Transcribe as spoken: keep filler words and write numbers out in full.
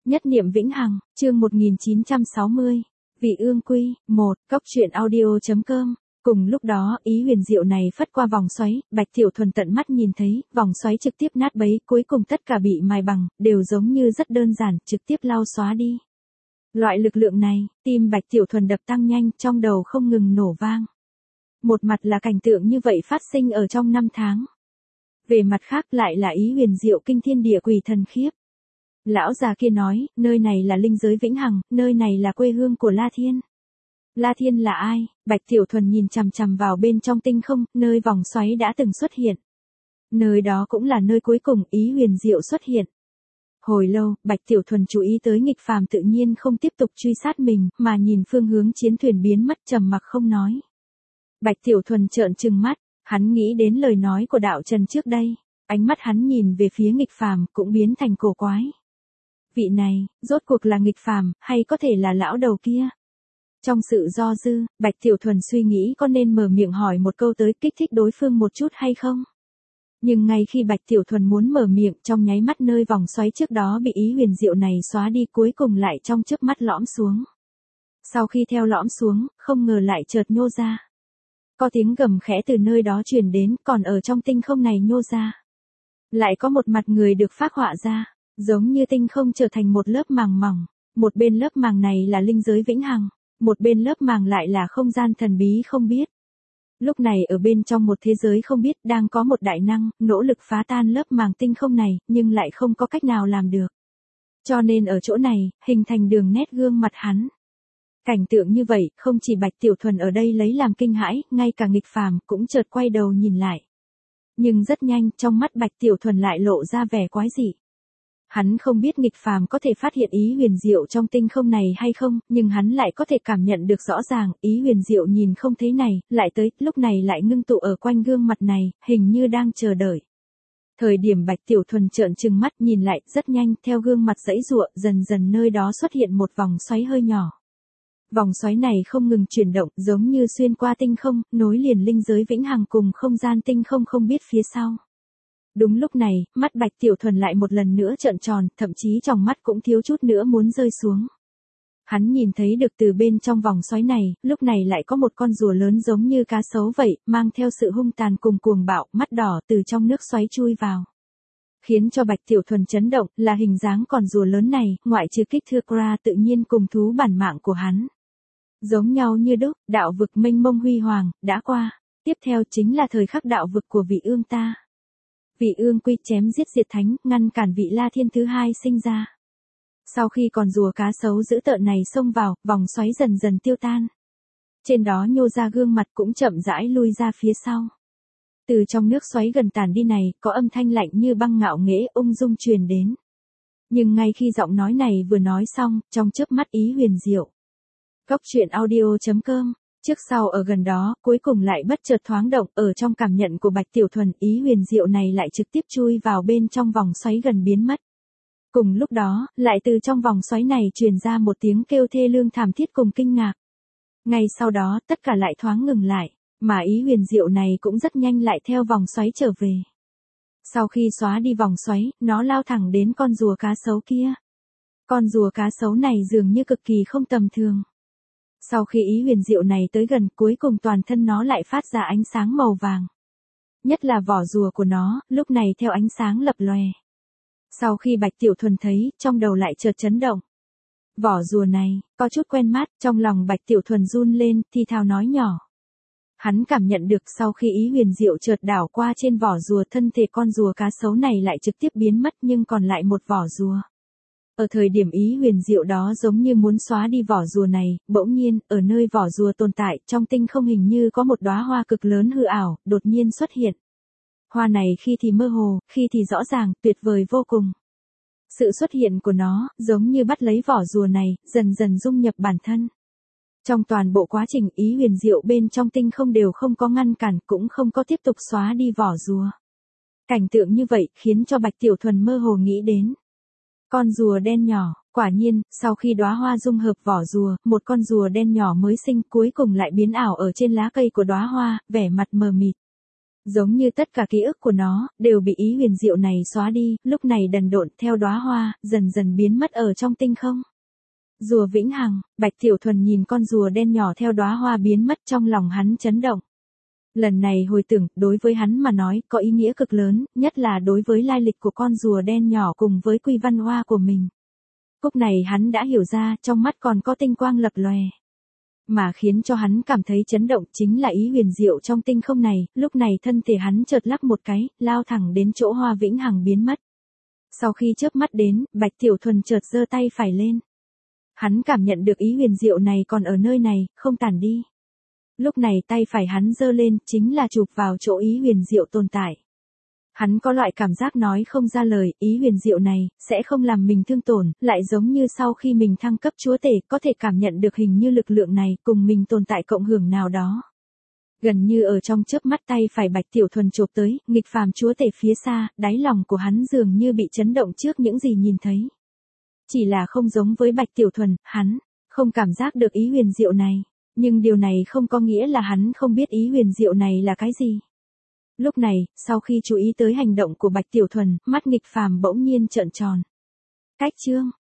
Nhất niệm vĩnh hằng, chương một nghìn chín trăm sáu mươi. Vị ương quy, một, cốc truyện audio.com. Cùng lúc đó, ý huyền diệu này phất qua vòng xoáy, Bạch Tiểu Thuần tận mắt nhìn thấy, vòng xoáy trực tiếp nát bấy, cuối cùng tất cả bị mài bằng, đều giống như rất đơn giản, trực tiếp lau xóa đi. Loại lực lượng này, tim Bạch Tiểu Thuần đập tăng nhanh, trong đầu không ngừng nổ vang. Một mặt là cảnh tượng như vậy phát sinh ở trong năm tháng. Về mặt khác lại là ý huyền diệu kinh thiên địa quỷ thần khiếp. Lão già kia nói, nơi này là linh giới vĩnh hằng, nơi này là quê hương của La Thiên. La Thiên là ai? Bạch Tiểu Thuần nhìn chằm chằm vào bên trong tinh không, nơi vòng xoáy đã từng xuất hiện. Nơi đó cũng là nơi cuối cùng ý huyền diệu xuất hiện. Hồi lâu, Bạch Tiểu Thuần chú ý tới nghịch phàm tự nhiên không tiếp tục truy sát mình, mà nhìn phương hướng chiến thuyền biến mất trầm mặc không nói. Bạch Tiểu Thuần trợn trừng mắt, hắn nghĩ đến lời nói của đạo trần trước đây, ánh mắt hắn nhìn về phía nghịch phàm cũng biến thành cổ quái. Vị này, rốt cuộc là nghịch phàm, hay có thể là lão đầu kia? Trong sự do dư, Bạch Tiểu Thuần suy nghĩ có nên mở miệng hỏi một câu tới kích thích đối phương một chút hay không? Nhưng ngay khi Bạch Tiểu Thuần muốn mở miệng, trong nháy mắt nơi vòng xoáy trước đó bị ý huyền diệu này xóa đi, cuối cùng lại trong chớp mắt lõm xuống. Sau khi theo lõm xuống, không ngờ lại chợt nhô ra. Có tiếng gầm khẽ từ nơi đó truyền đến, còn ở trong tinh không này nhô ra. Lại có một mặt người được phác họa ra, giống như tinh không trở thành một lớp màng mỏng. Một bên lớp màng này là linh giới vĩnh hằng, một bên lớp màng lại là không gian thần bí không biết. Lúc này ở bên trong một thế giới không biết đang có một đại năng, nỗ lực phá tan lớp màng tinh không này, nhưng lại không có cách nào làm được. Cho nên ở chỗ này, hình thành đường nét gương mặt hắn. Cảnh tượng như vậy, không chỉ Bạch Tiểu Thuần ở đây lấy làm kinh hãi, ngay cả nghịch phàm cũng chợt quay đầu nhìn lại. Nhưng rất nhanh, trong mắt Bạch Tiểu Thuần lại lộ ra vẻ quái dị. Hắn không biết nghịch phàm có thể phát hiện ý huyền diệu trong tinh không này hay không, nhưng hắn lại có thể cảm nhận được rõ ràng, ý huyền diệu nhìn không thấy này, lại tới, lúc này lại ngưng tụ ở quanh gương mặt này, hình như đang chờ đợi. Thời điểm Bạch Tiểu Thuần trợn trừng mắt nhìn lại, rất nhanh, theo gương mặt giãy giụa, dần dần nơi đó xuất hiện một vòng xoáy hơi nhỏ. Vòng xoáy này không ngừng chuyển động, giống như xuyên qua tinh không, nối liền linh giới vĩnh hằng cùng không gian tinh không không biết phía sau. Đúng lúc này, mắt Bạch Tiểu Thuần lại một lần nữa trợn tròn, thậm chí trong mắt cũng thiếu chút nữa muốn rơi xuống. Hắn nhìn thấy được từ bên trong vòng xoáy này, lúc này lại có một con rùa lớn giống như cá sấu vậy, mang theo sự hung tàn cùng cuồng bạo, mắt đỏ từ trong nước xoáy chui vào. Khiến cho Bạch Tiểu Thuần chấn động, là hình dáng con rùa lớn này, ngoại trừ kích thước ra tự nhiên cùng thú bản mạng của hắn. Giống nhau như đúc, đạo vực mênh mông huy hoàng, đã qua. Tiếp theo chính là thời khắc đạo vực của vị ương ta. Vị ương quy chém giết diệt thánh, ngăn cản vị La Thiên thứ hai sinh ra. Sau khi con rùa cá sấu dữ tợn này xông vào, vòng xoáy dần dần tiêu tan. Trên đó nhô ra gương mặt cũng chậm rãi lui ra phía sau. Từ trong nước xoáy gần tàn đi này, có âm thanh lạnh như băng ngạo nghễ ung dung truyền đến. Nhưng ngay khi giọng nói này vừa nói xong, trong chớp mắt ý huyền diệu. Cốc truyện audio.com. Trước sau ở gần đó, cuối cùng lại bất chợt thoáng động, ở trong cảm nhận của Bạch Tiểu Thuần, ý huyền diệu này lại trực tiếp chui vào bên trong vòng xoáy gần biến mất. Cùng lúc đó, lại từ trong vòng xoáy này truyền ra một tiếng kêu thê lương thảm thiết cùng kinh ngạc. Ngay sau đó, tất cả lại thoáng ngừng lại, mà ý huyền diệu này cũng rất nhanh lại theo vòng xoáy trở về. Sau khi xóa đi vòng xoáy, nó lao thẳng đến con rùa cá sấu kia. Con rùa cá sấu này dường như cực kỳ không tầm thường. Sau khi ý huyền diệu này tới gần, cuối cùng toàn thân nó lại phát ra ánh sáng màu vàng. Nhất là vỏ rùa của nó, lúc này theo ánh sáng lập lòe. Sau khi Bạch Tiểu Thuần thấy, trong đầu lại chợt chấn động. Vỏ rùa này, có chút quen mắt, trong lòng Bạch Tiểu Thuần run lên, thì thào nói nhỏ. Hắn cảm nhận được sau khi ý huyền diệu chợt đảo qua trên vỏ rùa, thân thể con rùa cá sấu này lại trực tiếp biến mất nhưng còn lại một vỏ rùa. Ở thời điểm ý huyền diệu đó giống như muốn xóa đi vỏ rùa này, bỗng nhiên, ở nơi vỏ rùa tồn tại, trong tinh không hình như có một đóa hoa cực lớn hư ảo, đột nhiên xuất hiện. Hoa này khi thì mơ hồ, khi thì rõ ràng, tuyệt vời vô cùng. Sự xuất hiện của nó, giống như bắt lấy vỏ rùa này, dần dần dung nhập bản thân. Trong toàn bộ quá trình ý huyền diệu bên trong tinh không đều không có ngăn cản, cũng không có tiếp tục xóa đi vỏ rùa. Cảnh tượng như vậy, khiến cho Bạch Tiểu Thuần mơ hồ nghĩ đến. Con rùa đen nhỏ, quả nhiên, sau khi đóa hoa dung hợp vỏ rùa, một con rùa đen nhỏ mới sinh cuối cùng lại biến ảo ở trên lá cây của đóa hoa, vẻ mặt mờ mịt. Giống như tất cả ký ức của nó, đều bị ý huyền diệu này xóa đi, lúc này đần độn theo đóa hoa, dần dần biến mất ở trong tinh không. Rùa vĩnh hằng, Bạch Tiểu Thuần nhìn con rùa đen nhỏ theo đóa hoa biến mất, trong lòng hắn chấn động. Lần này hồi tưởng, đối với hắn mà nói, có ý nghĩa cực lớn, nhất là đối với lai lịch của con rùa đen nhỏ cùng với quy văn hoa của mình. Lúc này hắn đã hiểu ra, trong mắt còn có tinh quang lập lòe. Mà khiến cho hắn cảm thấy chấn động chính là ý huyền diệu trong tinh không này, lúc này thân thể hắn chợt lắc một cái, lao thẳng đến chỗ hoa vĩnh hằng biến mất. Sau khi chớp mắt đến, Bạch Tiểu Thuần chợt giơ tay phải lên. Hắn cảm nhận được ý huyền diệu này còn ở nơi này, không tản đi. Lúc này tay phải hắn giơ lên, chính là chụp vào chỗ ý huyền diệu tồn tại. Hắn có loại cảm giác nói không ra lời, ý huyền diệu này, sẽ không làm mình thương tổn, lại giống như sau khi mình thăng cấp chúa tể, có thể cảm nhận được hình như lực lượng này, cùng mình tồn tại cộng hưởng nào đó. Gần như ở trong chớp mắt tay phải Bạch Tiểu Thuần chộp tới, nghịch phàm chúa tể phía xa, đáy lòng của hắn dường như bị chấn động trước những gì nhìn thấy. Chỉ là không giống với Bạch Tiểu Thuần, hắn không cảm giác được ý huyền diệu này, nhưng điều này không có nghĩa là hắn không biết ý huyền diệu này là cái gì. Lúc này, sau khi chú ý tới hành động của Bạch Tiểu Thuần, mắt nghịch phàm bỗng nhiên trợn tròn. Cách chương